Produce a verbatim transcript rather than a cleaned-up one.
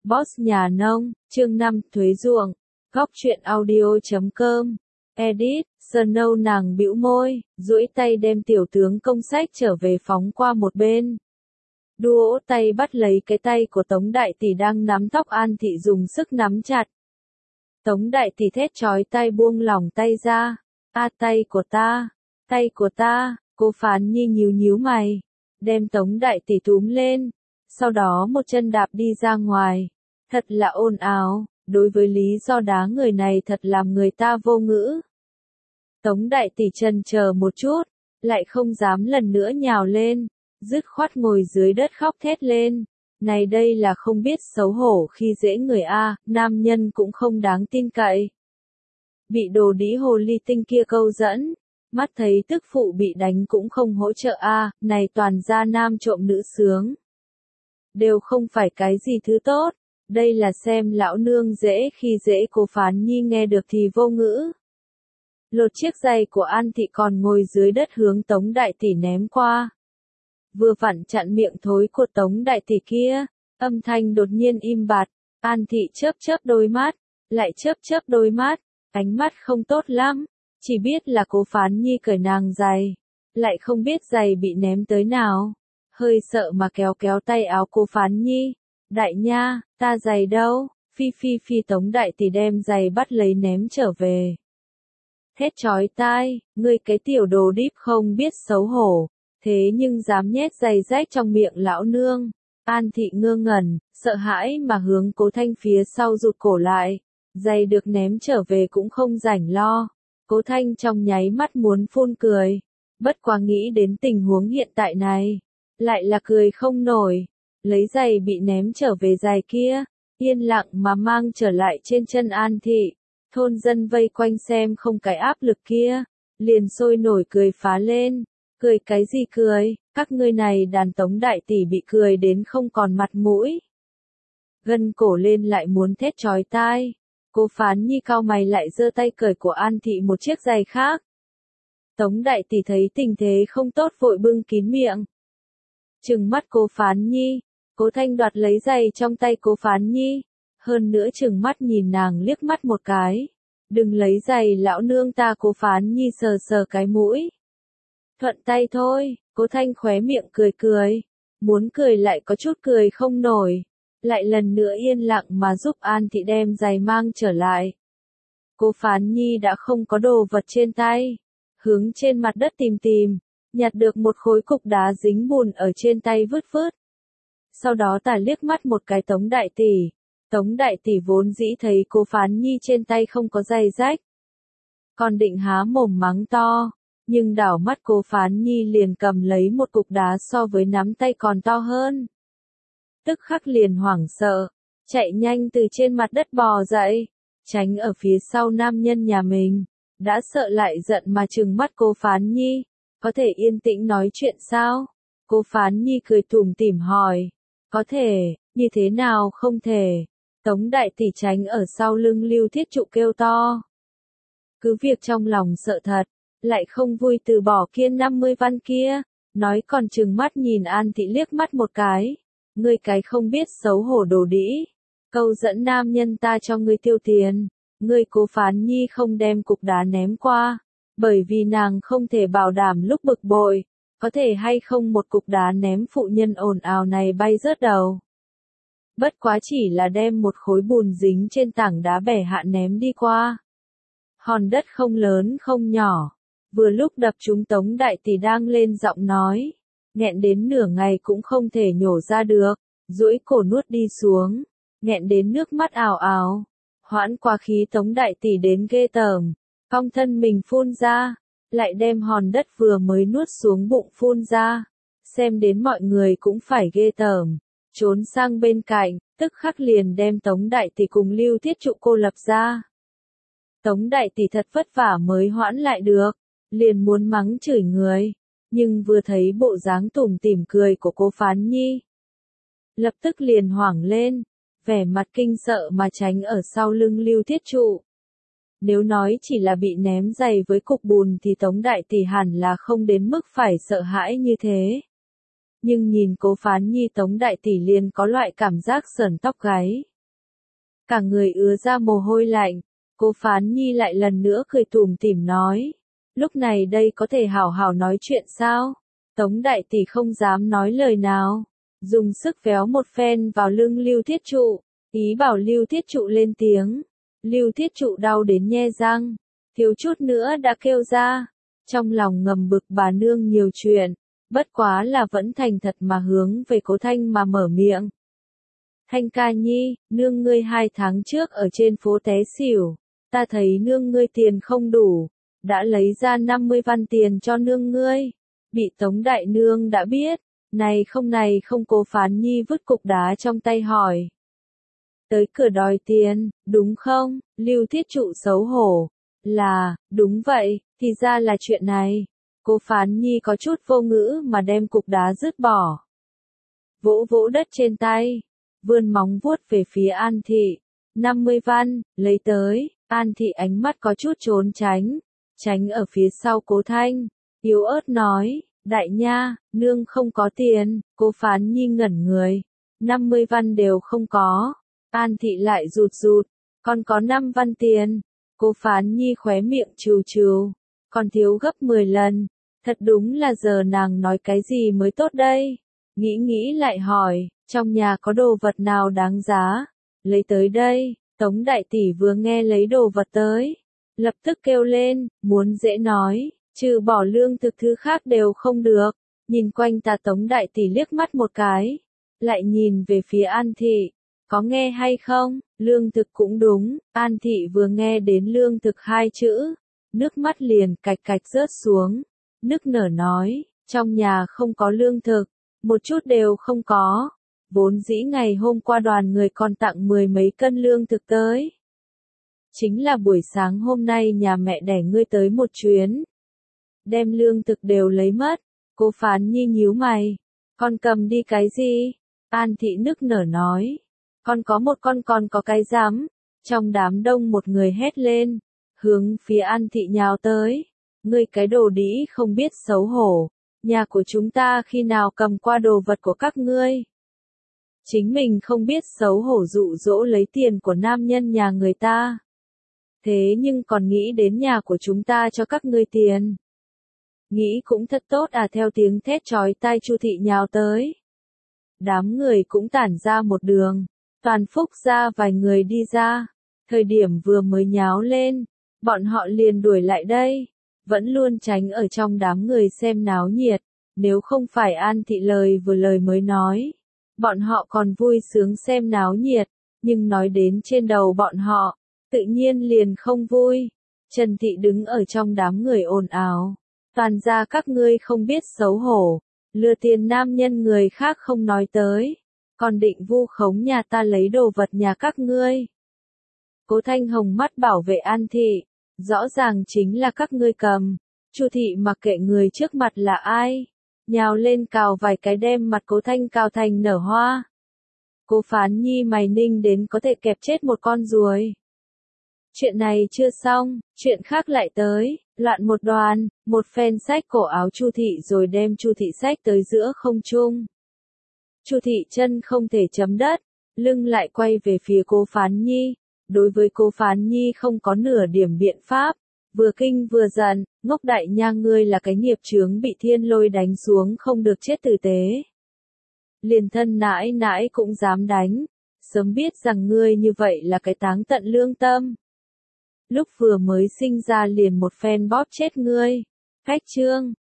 Boss nhà nông, chương năm, thuế ruộng, góc truyện audio chấm com, edit, Snow nàng bĩu môi, duỗi tay đem tiểu tướng công sách trở về phóng qua một bên. Đũa tay bắt lấy cái tay của Tống Đại Tỷ đang nắm tóc An Thị dùng sức nắm chặt. Tống Đại Tỷ thét chói tai buông lỏng tay ra. A tay của ta, tay của ta, cô Phán Nhi nhíu nhíu mày, đem Tống Đại Tỷ túm lên, sau đó một chân đạp đi ra ngoài. Thật là ồn ào, đối với lý do đá người này thật làm người ta vô ngữ. Tống Đại Tỷ chần chờ một chút, lại không dám lần nữa nhào lên, dứt khoát ngồi dưới đất khóc thét lên. Này đây là không biết xấu hổ khi dễ người a, nam nhân cũng không đáng tin cậy. Bị đồ đĩ hồ ly tinh kia câu dẫn, mắt thấy tức phụ bị đánh cũng không hỗ trợ a, này toàn gia nam trộm nữ sướng. Đều không phải cái gì thứ tốt, đây là xem lão nương dễ khi dễ. Cô Phán Nhi nghe được thì vô ngữ. Lột chiếc giày của An Thị còn ngồi dưới đất hướng Tống Đại Tỷ ném qua. Vừa vặn chặn miệng thối của Tống Đại Tỷ kia, âm thanh đột nhiên im bặt, An Thị chớp chớp đôi mắt, lại chớp chớp đôi mắt, ánh mắt không tốt lắm, chỉ biết là Cố Phán Nhi cởi nàng giày, lại không biết giày bị ném tới nào, hơi sợ mà kéo kéo tay áo Cố Phán Nhi, đại nha, ta giày đâu, phi phi phi. Tống Đại Tỷ đem giày bắt lấy ném trở về. Thét chói tai, ngươi cái tiểu đồ đíp không biết xấu hổ, thế nhưng dám nhét giày rách trong miệng lão nương. An Thị ngơ ngẩn, sợ hãi mà hướng Cố Thanh phía sau rụt cổ lại, giày được ném trở về cũng không rảnh lo. Cố Thanh trong nháy mắt muốn phun cười, bất quá nghĩ đến tình huống hiện tại này, lại là cười không nổi, lấy giày bị ném trở về giày kia, yên lặng mà mang trở lại trên chân An Thị. Thôn dân vây quanh xem không cái áp lực kia, liền sôi nổi cười phá lên. Cười cái gì cười, các ngươi này đàn Tống Đại Tỷ bị cười đến không còn mặt mũi. Gân cổ lên lại muốn thét chói tai. Cố Phán Nhi cau mày lại giơ tay cởi của An Thị một chiếc giày khác. Tống Đại Tỷ thấy tình thế không tốt vội bưng kín miệng. Trừng mắt Cố Phán Nhi, Cố Thanh đoạt lấy giày trong tay Cố Phán Nhi, hơn nữa trừng mắt nhìn nàng liếc mắt một cái. Đừng lấy giày lão nương ta. Cố Phán Nhi sờ sờ cái mũi. Thuận tay thôi. Cố Thanh khóe miệng cười cười, muốn cười lại có chút cười không nổi, lại lần nữa yên lặng mà giúp An Thị đem giày mang trở lại. Cố Phán Nhi đã không có đồ vật trên tay, hướng trên mặt đất tìm tìm, nhặt được một khối cục đá dính bùn ở trên tay vứt vứt. Sau đó tà liếc mắt một cái Tống Đại Tỷ. Tống Đại Tỷ vốn dĩ thấy Cố Phán Nhi trên tay không có giày rách, còn định há mồm mắng to, nhưng đảo mắt Cố Phán Nhi liền cầm lấy một cục đá so với nắm tay còn to hơn. Tức khắc liền hoảng sợ, chạy nhanh từ trên mặt đất bò dậy, tránh ở phía sau nam nhân nhà mình, đã sợ lại giận mà trừng mắt Cố Phán Nhi, có thể yên tĩnh nói chuyện sao? Cố Phán Nhi cười tủm tỉm hỏi, có thể, như thế nào không thể? Tống Đại Tỷ tránh ở sau lưng Lưu Thiết Trụ kêu to. Cứ việc trong lòng sợ thật, lại không vui từ bỏ kiên năm mươi văn kia, nói còn trừng mắt nhìn An Thị liếc mắt một cái. Ngươi cái không biết xấu hổ đồ đĩ, câu dẫn nam nhân ta cho ngươi tiêu tiền, ngươi Cố Phán Nhi không đem cục đá ném qua, bởi vì nàng không thể bảo đảm lúc bực bội, có thể hay không một cục đá ném phụ nhân ồn ào này bay rớt đầu. Bất quá chỉ là đem một khối bùn dính trên tảng đá bẻ hạ ném đi qua. Hòn đất không lớn không nhỏ, vừa lúc đập trúng Tống Đại Tỷ đang lên giọng nói, nghẹn đến nửa ngày cũng không thể nhổ ra được, duỗi cổ nuốt đi xuống, nghẹn đến nước mắt ào ào, hoãn qua khí Tống Đại Tỷ đến ghê tởm, cong thân mình phun ra, lại đem hòn đất vừa mới nuốt xuống bụng phun ra, xem đến mọi người cũng phải ghê tởm, trốn sang bên cạnh, tức khắc liền đem Tống Đại Tỷ cùng Lưu Thiết Trụ cô lập ra. Tống Đại Tỷ thật vất vả mới hoãn lại được, liền muốn mắng chửi người, nhưng vừa thấy bộ dáng tủm tỉm cười của Cố Phán Nhi, lập tức liền hoảng lên, vẻ mặt kinh sợ mà tránh ở sau lưng Lưu Thiết Trụ. Nếu nói chỉ là bị ném giày với cục bùn thì Tống Đại Tỷ hẳn là không đến mức phải sợ hãi như thế. Nhưng nhìn Cố Phán Nhi Tống Đại Tỷ liền có loại cảm giác sởn tóc gáy. cả người ứa ra mồ hôi lạnh. Cố Phán Nhi lại lần nữa cười tủm tỉm nói. Lúc này đây có thể hảo hảo nói chuyện sao? Tống đại tỷ không dám nói lời nào. Dùng sức véo một phen vào lưng Lưu Thiết Trụ. Ý bảo Lưu Thiết Trụ lên tiếng. Lưu Thiết Trụ đau đến nhe răng. Thiếu chút nữa đã kêu ra. Trong lòng ngầm bực bà nương nhiều chuyện. Bất quá là vẫn thành thật mà hướng về Cố Thanh mà mở miệng. Thanh ca nhi, nương ngươi hai tháng trước ở trên phố té xỉu. Ta thấy nương ngươi tiền không đủ. Đã lấy ra năm mươi văn tiền cho nương ngươi. Bị Tống đại nương đã biết. Này không này không Cố Phán Nhi vứt cục đá trong tay hỏi. Tới cửa đòi tiền, đúng không? Lưu Thiết Trụ xấu hổ. Là, đúng vậy, thì ra là chuyện này. Cố Phán Nhi có chút vô ngữ mà đem cục đá dứt bỏ. Vỗ vỗ đất trên tay. Vươn móng vuốt về phía An Thị. năm mươi văn, lấy tới. An Thị ánh mắt có chút trốn tránh. Tránh ở phía sau Cố Thanh. Yếu ớt nói. Đại nha, nương không có tiền. Cố Phán Nhi ngẩn người. năm mươi văn đều không có. An Thị lại rụt rụt. Còn có năm văn tiền. Cố Phán Nhi khóe miệng trừ trừ. Còn thiếu gấp mười lần. Thật đúng là giờ nàng nói cái gì mới tốt đây. Nghĩ nghĩ lại hỏi. Trong nhà có đồ vật nào đáng giá? Lấy tới đây. Tống đại tỷ vừa nghe lấy đồ vật tới. Lập tức kêu lên. Muốn dễ nói. Trừ bỏ lương thực thứ khác đều không được. Nhìn quanh ta Tống đại tỷ liếc mắt một cái. Lại nhìn về phía An Thị. Có nghe hay không? Lương thực cũng đúng. An Thị vừa nghe đến lương thực hai chữ. Nước mắt liền cạch cạch rớt xuống. Nức nở nói. Trong nhà không có lương thực. Một chút đều không có. Vốn dĩ ngày hôm qua đoàn người còn tặng mười mấy cân lương thực tới. Chính là buổi sáng hôm nay nhà mẹ đẻ ngươi tới một chuyến. Đem lương thực đều lấy mất. Cố Phán Nhi nhíu mày. Con cầm đi cái gì? An Thị nức nở nói. Con có một con còn có cái rắm. Trong đám đông một người hét lên. Hướng phía An Thị nhào tới. Ngươi cái đồ đĩ không biết xấu hổ. Nhà của chúng ta khi nào cầm qua đồ vật của các ngươi. Chính mình không biết xấu hổ dụ dỗ lấy tiền của nam nhân nhà người ta. Thế nhưng còn nghĩ đến nhà của chúng ta cho các ngươi tiền. Nghĩ cũng thật tốt à, theo tiếng thét chói tai Chu Thị nhào tới. Đám người cũng tản ra một đường. Toàn Phúc ra vài người đi ra. Thời điểm vừa mới nháo lên. Bọn họ liền đuổi lại đây. Vẫn luôn tránh ở trong đám người xem náo nhiệt. Nếu không phải An Thị lời vừa lời mới nói. Bọn họ còn vui sướng xem náo nhiệt. Nhưng nói đến trên đầu bọn họ. Tự nhiên liền không vui. Trần Thị đứng ở trong đám người ồn ào. Toàn ra các ngươi không biết xấu hổ. Lừa tiền nam nhân người khác không nói tới. Còn định vu khống nhà ta lấy đồ vật nhà các ngươi. Cố Thanh hồng mắt bảo vệ An Thị. Rõ ràng chính là các ngươi cầm. Chu Thị mặc kệ người trước mặt là ai. Nhào lên cào vài cái đem mặt Cố Thanh cào thành nở hoa. Cố Phán Nhi mày ninh đến có thể kẹp chết một con ruồi. Chuyện này chưa xong, chuyện khác lại tới. Loạn một đoàn, một phen xách cổ áo Chu Thị rồi đem Chu Thị xách tới giữa không trung. Chu Thị chân không thể chấm đất, lưng lại quay về phía Cố Phán Nhi. Đối với Cố Phán Nhi không có nửa điểm biện pháp, vừa kinh vừa giận, ngốc đại nha ngươi là cái nghiệp chướng bị thiên lôi đánh xuống không được chết tử tế. Liền thân nãi nãi cũng dám đánh, sớm biết rằng ngươi như vậy là cái táng tận lương tâm. Lúc vừa mới sinh ra liền một phen bóp chết ngươi. Cách chương